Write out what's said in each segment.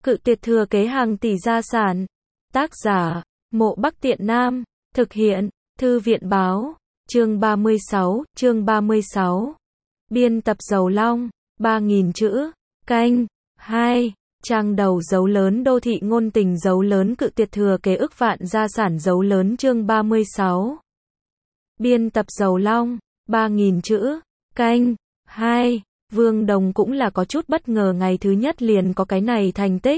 Cự tuyệt thừa kế hàng tỷ gia sản. Tác giả, Mộ Bắc Tiện Nam. Thực hiện, Thư viện báo. Chương 36. Biên tập Dầu Long. 3.000 chữ. Canh. 2. Trang đầu dấu lớn đô thị ngôn tình dấu lớn cự tuyệt thừa kế ức vạn gia sản dấu lớn chương 36. Biên tập Dầu Long. 3.000 chữ. Canh. 2. Vương Đồng cũng là có chút bất ngờ ngày thứ nhất liền có cái này thành tích.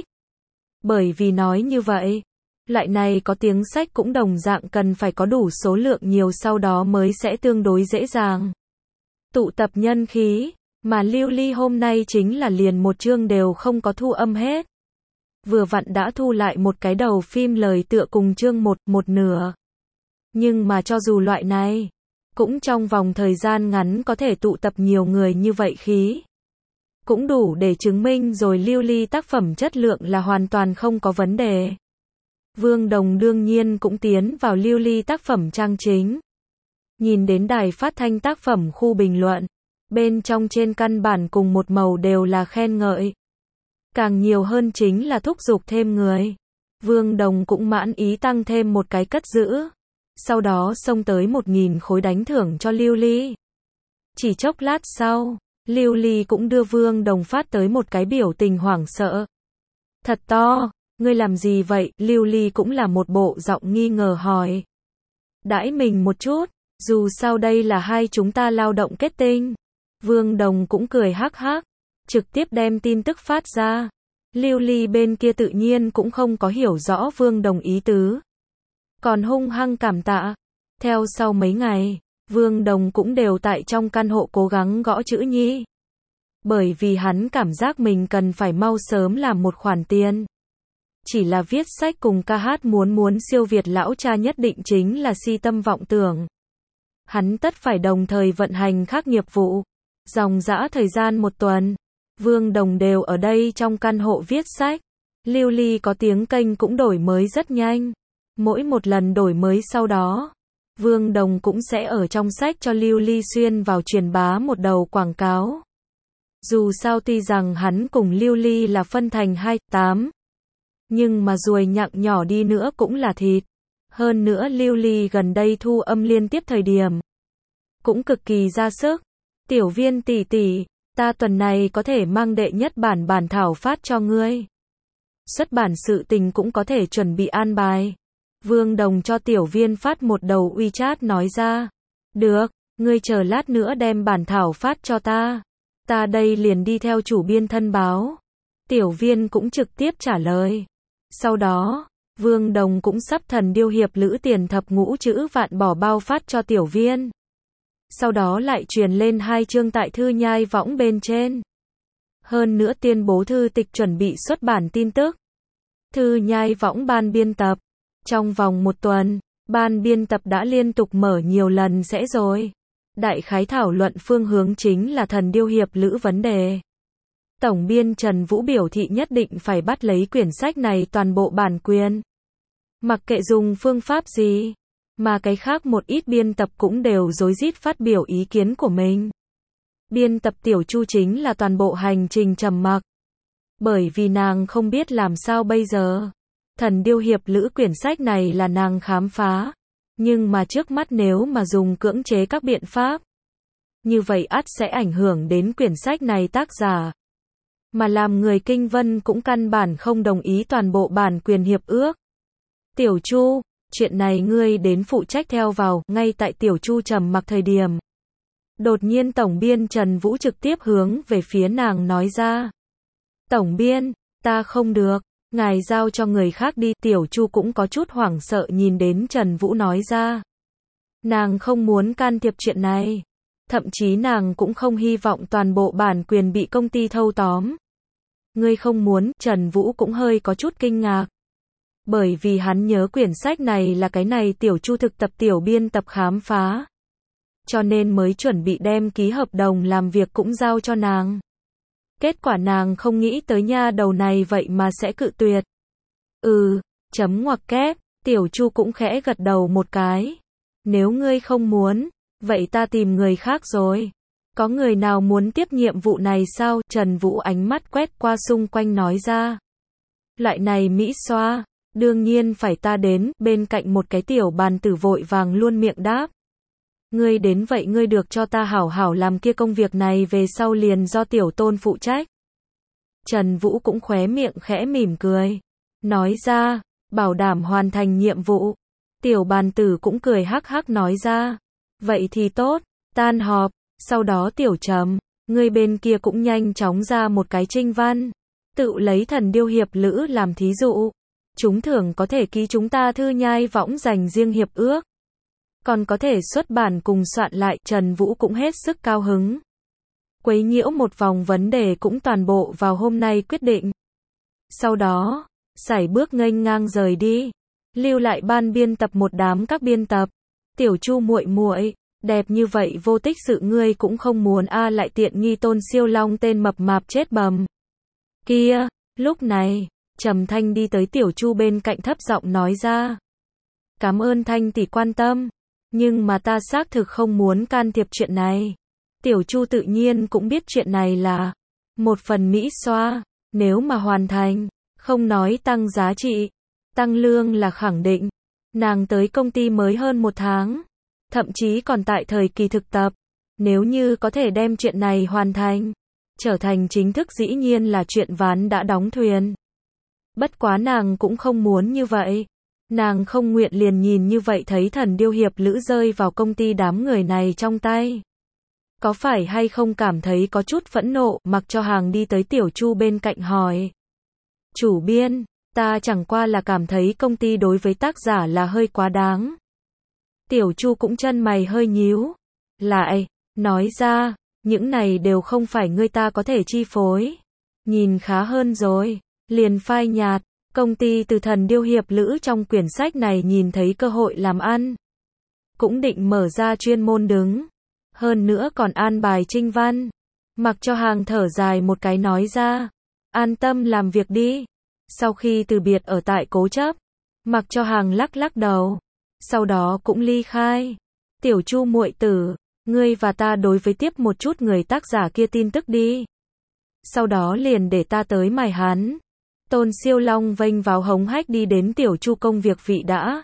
Bởi vì nói như vậy, loại này có tiếng sách cũng đồng dạng cần phải có đủ số lượng nhiều sau đó mới sẽ tương đối dễ dàng tụ tập nhân khí, mà Lưu Ly hôm nay chính là liền một chương đều không có thu âm hết. Vừa vặn đã thu lại một cái đầu phim lời tựa cùng chương một nửa. Nhưng mà cho dù loại này, cũng trong vòng thời gian ngắn có thể tụ tập nhiều người như vậy khí. Cũng đủ để chứng minh rồi Lưu Ly tác phẩm chất lượng là hoàn toàn không có vấn đề. Vương Đồng đương nhiên cũng tiến vào Lưu Ly tác phẩm trang chính. Nhìn đến đài phát thanh tác phẩm khu bình luận, bên trong trên căn bản cùng một màu đều là khen ngợi. Càng nhiều hơn chính là thúc giục thêm người. Vương Đồng cũng mãn ý tăng thêm một cái cất giữ. Sau đó xông tới 1.000 khối đánh thưởng cho Lưu Ly. Chỉ chốc lát sau, Lưu Ly cũng đưa Vương Đồng phát tới một cái biểu tình hoảng sợ. Thật to, ngươi làm gì vậy? Lưu Ly cũng là một bộ giọng nghi ngờ hỏi. Đãi mình một chút, dù sao đây là hai chúng ta lao động kết tinh. Vương Đồng cũng cười hắc hắc, trực tiếp đem tin tức phát ra. Lưu Ly bên kia tự nhiên cũng không có hiểu rõ Vương Đồng ý tứ. Còn hung hăng cảm tạ. Theo sau mấy ngày, Vương Đồng cũng đều tại trong căn hộ cố gắng gõ chữ nhi. Bởi vì hắn cảm giác mình cần phải mau sớm làm một khoản tiền. Chỉ là viết sách cùng ca hát muốn siêu việt lão cha nhất định chính là si tâm vọng tưởng. Hắn tất phải đồng thời vận hành các nghiệp vụ. Dòng dã thời gian một tuần, Vương Đồng đều ở đây trong căn hộ viết sách. Lưu Ly có tiếng kênh cũng đổi mới rất nhanh. Mỗi một lần đổi mới sau đó, Vương Đồng cũng sẽ ở trong sách cho Lưu Ly xuyên vào truyền bá một đầu quảng cáo. Dù sao tuy rằng hắn cùng Lưu Ly là phân thành 2/8, nhưng mà ruồi nhặng nhỏ đi nữa cũng là thịt. Hơn nữa Lưu Ly gần đây thu âm liên tiếp thời điểm, cũng cực kỳ ra sức. Tiểu Viên tỷ tỷ, ta tuần này có thể mang đệ nhất bản thảo phát cho ngươi. Xuất bản sự tình cũng có thể chuẩn bị an bài. Vương Đồng cho Tiểu Viên phát một đầu WeChat nói ra. Được, ngươi chờ lát nữa đem bản thảo phát cho ta. Ta đây liền đi theo chủ biên thân báo. Tiểu Viên cũng trực tiếp trả lời. Sau đó, Vương Đồng cũng sắp Thần Điêu Hiệp Lữ tiền thập ngũ chữ vạn bỏ bao phát cho Tiểu Viên. Sau đó lại truyền lên 2 chương tại Thư Nhai Võng bên trên. Hơn nữa tuyên bố thư tịch chuẩn bị xuất bản tin tức. Thư Nhai Võng ban biên tập. Trong vòng một tuần, ban biên tập đã liên tục mở nhiều lần sẽ rồi. Đại khái thảo luận phương hướng chính là Thần Điêu Hiệp Lữ vấn đề. Tổng biên Trần Vũ biểu thị nhất định phải bắt lấy quyển sách này toàn bộ bản quyền. Mặc kệ dùng phương pháp gì, mà cái khác một ít biên tập cũng đều rối rít phát biểu ý kiến của mình. Biên tập Tiểu Chu chính là toàn bộ hành trình trầm mặc. Bởi vì nàng không biết làm sao bây giờ. Thần Điêu Hiệp Lữ quyển sách này là nàng khám phá. Nhưng mà trước mắt nếu mà dùng cưỡng chế các biện pháp, như vậy ắt sẽ ảnh hưởng đến quyển sách này tác giả. Mà làm người Kinh Vân cũng căn bản không đồng ý toàn bộ bản quyền hiệp ước. Tiểu Chu, chuyện này ngươi đến phụ trách theo vào. Ngay tại Tiểu Chu trầm mặc thời điểm, đột nhiên tổng biên Trần Vũ trực tiếp hướng về phía nàng nói ra. Tổng biên, ta không được, ngài giao cho người khác đi. Tiểu Chu cũng có chút hoảng sợ nhìn đến Trần Vũ nói ra. Nàng không muốn can thiệp chuyện này. Thậm chí nàng cũng không hy vọng toàn bộ bản quyền bị công ty thâu tóm. Ngươi không muốn, Trần Vũ cũng hơi có chút kinh ngạc. Bởi vì hắn nhớ quyển sách này là cái này Tiểu Chu thực tập tiểu biên tập khám phá. Cho nên mới chuẩn bị đem ký hợp đồng làm việc cũng giao cho nàng. Kết quả nàng không nghĩ tới nha đầu này vậy mà sẽ cự tuyệt. Chấm ngoặc kép, Tiểu Chu cũng khẽ gật đầu một cái. Nếu ngươi không muốn, vậy ta tìm người khác rồi. Có người nào muốn tiếp nhiệm vụ này sao? Trần Vũ ánh mắt quét qua xung quanh nói ra. Loại này Mỹ xoa, đương nhiên phải ta đến, bên cạnh một cái tiểu bàn tử vội vàng luôn miệng đáp. Ngươi đến vậy ngươi được cho ta hảo hảo làm kia công việc này về sau liền do tiểu tôn phụ trách. Trần Vũ cũng khóe miệng khẽ mỉm cười. Nói ra, bảo đảm hoàn thành nhiệm vụ. Tiểu bàn tử cũng cười hắc hắc nói ra. Vậy thì tốt, tan họp, sau đó tiểu Trầm, ngươi bên kia cũng nhanh chóng ra một cái trinh văn. Tự lấy Thần Điêu hiệp lữ làm thí dụ. Chúng thưởng có thể ký chúng ta Thư Nhai Võng dành riêng hiệp ước. Còn có thể xuất bản cùng soạn lại, Trần Vũ cũng hết sức cao hứng. Quấy nhiễu một vòng vấn đề cũng toàn bộ vào hôm nay quyết định. Sau đó, sải bước nghênh ngang rời đi, lưu lại ban biên tập một đám các biên tập. Tiểu Chu muội muội, đẹp như vậy vô tích sự ngươi cũng không muốn a lại tiện nghi Tôn Siêu Long tên mập mạp chết bầm. Kia, lúc này, Trầm Thanh đi tới Tiểu Chu bên cạnh thấp giọng nói ra. Cảm ơn Thanh tỷ quan tâm, nhưng mà ta xác thực không muốn can thiệp chuyện này. Tiểu Chu tự nhiên cũng biết chuyện này là một phần Mỹ xoa, nếu mà hoàn thành, không nói tăng giá trị, tăng lương là khẳng định. Nàng tới công ty mới hơn 1 tháng, thậm chí còn tại thời kỳ thực tập. Nếu như có thể đem chuyện này hoàn thành, trở thành chính thức dĩ nhiên là chuyện ván đã đóng thuyền. Bất quá nàng cũng không muốn như vậy. Nàng không nguyện liền nhìn như vậy thấy Thần Điêu hiệp lữ rơi vào công ty đám người này trong tay. Có phải hay không cảm thấy có chút phẫn nộ, mặc cho hàng đi tới Tiểu Chu bên cạnh hỏi. Chủ biên, ta chẳng qua là cảm thấy công ty đối với tác giả là hơi quá đáng. Tiểu Chu cũng chân mày hơi nhíu. Lại, nói ra, những này đều không phải ngươi ta có thể chi phối. Nhìn khá hơn rồi, liền phai nhạt. Công ty từ Thần Điêu hiệp lữ trong quyển sách này nhìn thấy cơ hội làm ăn. Cũng định mở ra chuyên môn đứng. Hơn nữa còn an bài trinh văn. Mặc cho hàng thở dài một cái nói ra. An tâm làm việc đi. Sau khi từ biệt ở tại Cố Chấp, mặc cho hàng lắc lắc đầu. Sau đó cũng ly khai. Tiểu Chu muội tử, ngươi và ta đối với tiếp một chút người tác giả kia tin tức đi. Sau đó liền để ta tới mài hắn. Tôn Siêu Long vênh vào hống hách đi đến Tiểu Chu công việc vị đã.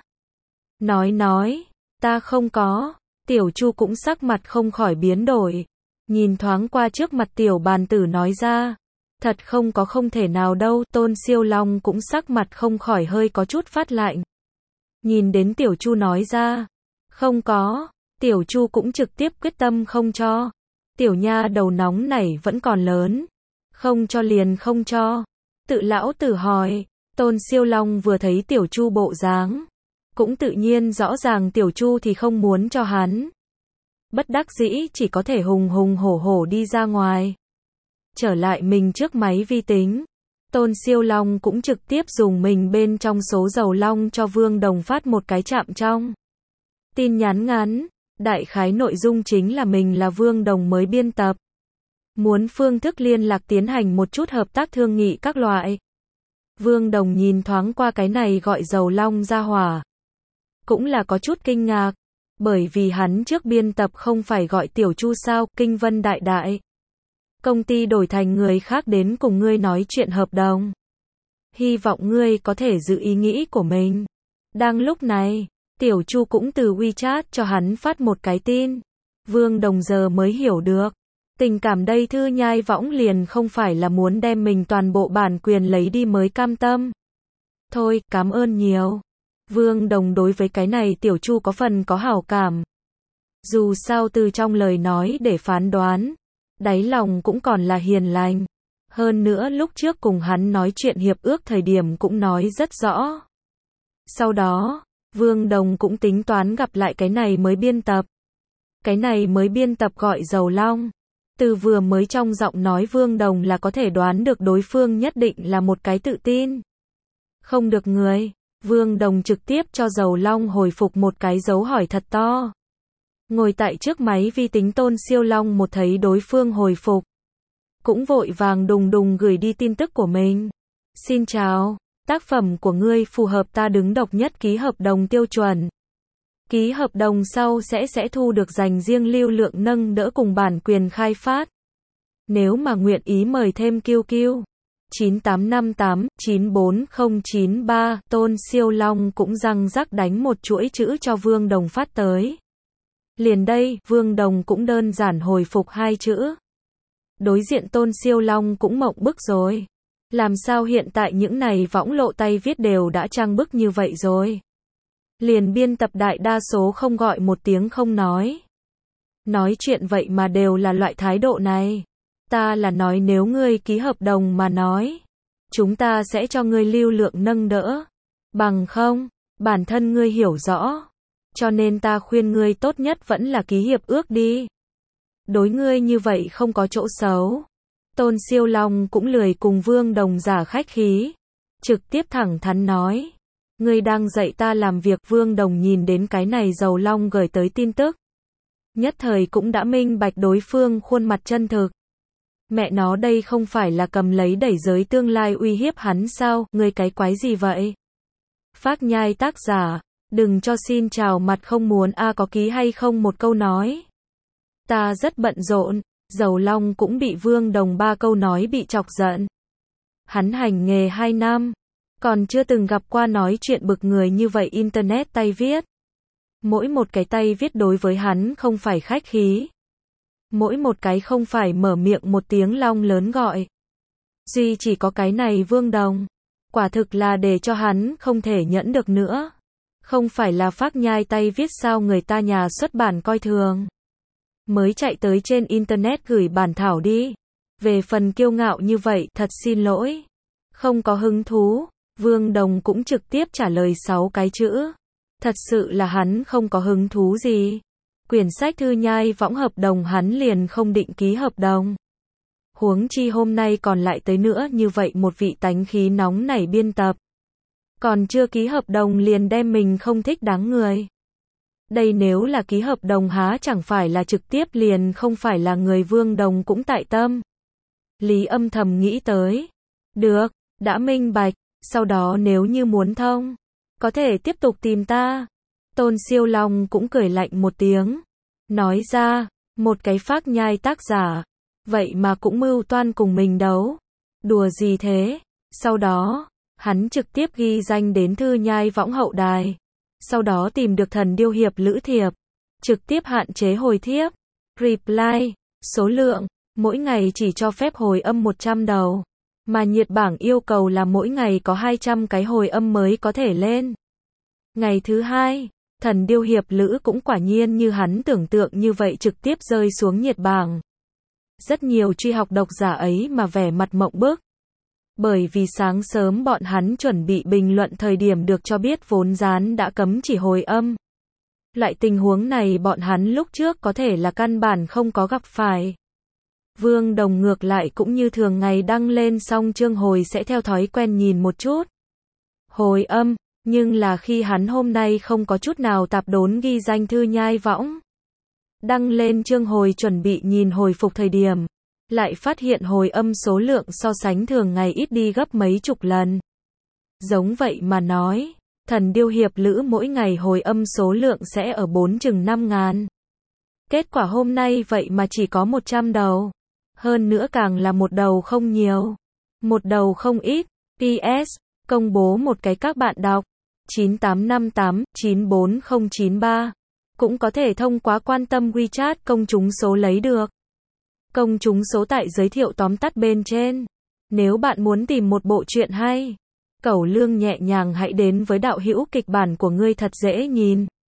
Nói, ta không có. Tiểu Chu cũng sắc mặt không khỏi biến đổi. Nhìn thoáng qua trước mặt tiểu bàn tử nói ra. Thật không có không thể nào đâu. Tôn Siêu Long cũng sắc mặt không khỏi hơi có chút phát lạnh. Nhìn đến Tiểu Chu nói ra. Không có. Tiểu Chu cũng trực tiếp quyết tâm không cho. Tiểu nha đầu nóng này vẫn còn lớn. Không cho liền không cho. Tự lão tử hỏi. Tôn Siêu Long vừa thấy Tiểu Chu bộ dáng, cũng tự nhiên rõ ràng Tiểu Chu thì không muốn cho hắn. Bất đắc dĩ chỉ có thể hùng hùng hổ hổ đi ra ngoài. Trở lại mình trước máy vi tính. Tôn Siêu Long cũng trực tiếp dùng mình bên trong số dầu long cho Vương Đồng phát một cái chạm trong. Tin nhắn ngắn. Đại khái nội dung chính là mình là Vương Đồng mới biên tập. Muốn phương thức liên lạc tiến hành một chút hợp tác thương nghị các loại. Vương Đồng nhìn thoáng qua cái này gọi dầu long ra hỏa. Cũng là có chút kinh ngạc. Bởi vì hắn trước biên tập không phải gọi Tiểu Chu sao, Kinh Vân đại đại. Công ty đổi thành người khác đến cùng ngươi nói chuyện hợp đồng. Hy vọng ngươi có thể giữ ý nghĩ của mình. Đang lúc này, Tiểu Chu cũng từ WeChat cho hắn phát một cái tin. Vương Đồng giờ mới hiểu được. Tình cảm đây Thư Nhai Võng liền không phải là muốn đem mình toàn bộ bản quyền lấy đi mới cam tâm. Thôi, cảm ơn nhiều. Vương Đồng đối với cái này Tiểu Chu có phần có hảo cảm. Dù sao từ trong lời nói để phán đoán, đáy lòng cũng còn là hiền lành. Hơn nữa lúc trước cùng hắn nói chuyện hiệp ước thời điểm cũng nói rất rõ. Sau đó, Vương Đồng cũng tính toán gặp lại cái này mới biên tập. Cái này mới biên tập gọi Dầu Long. Từ vừa mới trong giọng nói Vương Đồng là có thể đoán được đối phương nhất định là một cái tự tin. Không được người. Vương Đồng trực tiếp cho Dầu Long hồi phục một cái dấu hỏi thật to. Ngồi tại trước máy vi tính Tôn Siêu Long một thấy đối phương hồi phục. Cũng vội vàng đùng đùng gửi đi tin tức của mình. Xin chào, tác phẩm của ngươi phù hợp ta đứng độc nhất ký hợp đồng tiêu chuẩn. Ký hợp đồng sau sẽ thu được dành riêng lưu lượng nâng đỡ cùng bản quyền khai phát. Nếu mà nguyện ý mời thêm QQ, 9858949093, Tôn Siêu Long cũng răng rắc đánh một chuỗi chữ cho Vương Đồng phát tới. Liền đây, Vương Đồng cũng đơn giản hồi phục hai chữ. Đối diện Tôn Siêu Long cũng mộng bức rồi. Làm sao hiện tại những này võng lộ tay viết đều đã trang bức như vậy rồi. Liền biên tập đại đa số không gọi một tiếng không nói. Nói chuyện vậy mà đều là loại thái độ này. Ta là nói nếu ngươi ký hợp đồng mà nói, chúng ta sẽ cho ngươi lưu lượng nâng đỡ. Bằng không, bản thân ngươi hiểu rõ. Cho nên ta khuyên ngươi tốt nhất vẫn là ký hiệp ước đi. Đối ngươi như vậy không có chỗ xấu. Tôn Siêu Long cũng lười cùng Vương Đồng giả khách khí. Trực tiếp thẳng thắn nói. Ngươi đang dạy ta làm việc. Vương Đồng nhìn đến cái này Dầu Long gửi tới tin tức. Nhất thời cũng đã minh bạch đối phương khuôn mặt chân thực. Mẹ nó đây không phải là cầm lấy đẩy giới tương lai uy hiếp hắn sao, ngươi cái quái gì vậy? Phác Nhai tác giả, đừng cho xin chào mặt không muốn có ký hay không một câu nói. Ta rất bận rộn, Dầu Long cũng bị Vương Đồng ba câu nói bị chọc giận. Hắn hành nghề 2 năm, còn chưa từng gặp qua nói chuyện bực người như vậy internet tay viết. Mỗi một cái tay viết đối với hắn không phải khách khí. Mỗi một cái không phải mở miệng một tiếng long lớn gọi. Duy chỉ có cái này Vương Đồng. Quả thực là để cho hắn không thể nhẫn được nữa. Không phải là Phác Nhai tay viết sao người ta nhà xuất bản coi thường. Mới chạy tới trên internet gửi bản thảo đi. Về phần kiêu ngạo như vậy thật xin lỗi. Không có hứng thú. Vương Đồng cũng trực tiếp trả lời 6 cái chữ. Thật sự là hắn không có hứng thú gì. Quyển sách Thư Nhai Võng hợp đồng hắn liền không định ký hợp đồng. Huống chi hôm nay còn lại tới nữa như vậy một vị tánh khí nóng nảy biên tập. Còn chưa ký hợp đồng liền đem mình không thích đáng người. Đây nếu là ký hợp đồng há chẳng phải là trực tiếp liền không phải là người. Vương Đồng cũng tại tâm. Lý âm thầm nghĩ tới. Được, đã minh bạch, sau đó nếu như muốn thông, có thể tiếp tục tìm ta. Tôn Siêu Long cũng cười lạnh một tiếng. Nói ra, một cái Phác Nhai tác giả. Vậy mà cũng mưu toan cùng mình đấu. Đùa gì thế? Sau đó, hắn trực tiếp ghi danh đến Thư Nhai Võng hậu đài. Sau đó tìm được Thần Điêu Hiệp Lữ thiệp. Trực tiếp hạn chế hồi thiếp. Reply, số lượng, mỗi ngày chỉ cho phép hồi âm 100 đầu. Mà nhiệt bảng yêu cầu là mỗi ngày có 200 cái hồi âm mới có thể lên. Ngày thứ 2, Thần Điêu Hiệp Lữ cũng quả nhiên như hắn tưởng tượng như vậy trực tiếp rơi xuống nhiệt bảng. Rất nhiều truy học độc giả ấy mà vẻ mặt mộng bức. Bởi vì sáng sớm bọn hắn chuẩn bị bình luận thời điểm được cho biết vốn dán đã cấm chỉ hồi âm. Loại tình huống này bọn hắn lúc trước có thể là căn bản không có gặp phải. Vương Đồng ngược lại cũng như thường ngày đăng lên xong chương hồi sẽ theo thói quen nhìn một chút. Hồi âm, nhưng là khi hắn hôm nay không có chút nào tạp đốn ghi danh Thư Nhai Võng. Đăng lên chương hồi chuẩn bị nhìn hồi phục thời điểm. Lại phát hiện hồi âm số lượng so sánh thường ngày ít đi gấp mấy chục lần. Giống vậy mà nói, Thần Điêu Hiệp Lữ mỗi ngày hồi âm số lượng sẽ ở 4-5.000. Kết quả hôm nay vậy mà chỉ có 100 đầu. Hơn nữa càng là một đầu không nhiều. Một đầu không ít. PS, công bố một cái các bạn đọc. 9858949093. Cũng có thể thông qua quan tâm WeChat công chúng số lấy được. Công chúng số tại giới thiệu tóm tắt bên trên. Nếu bạn muốn tìm một bộ truyện hay, cẩu lương nhẹ nhàng hãy đến với đạo hữu kịch bản của ngươi thật dễ nhìn.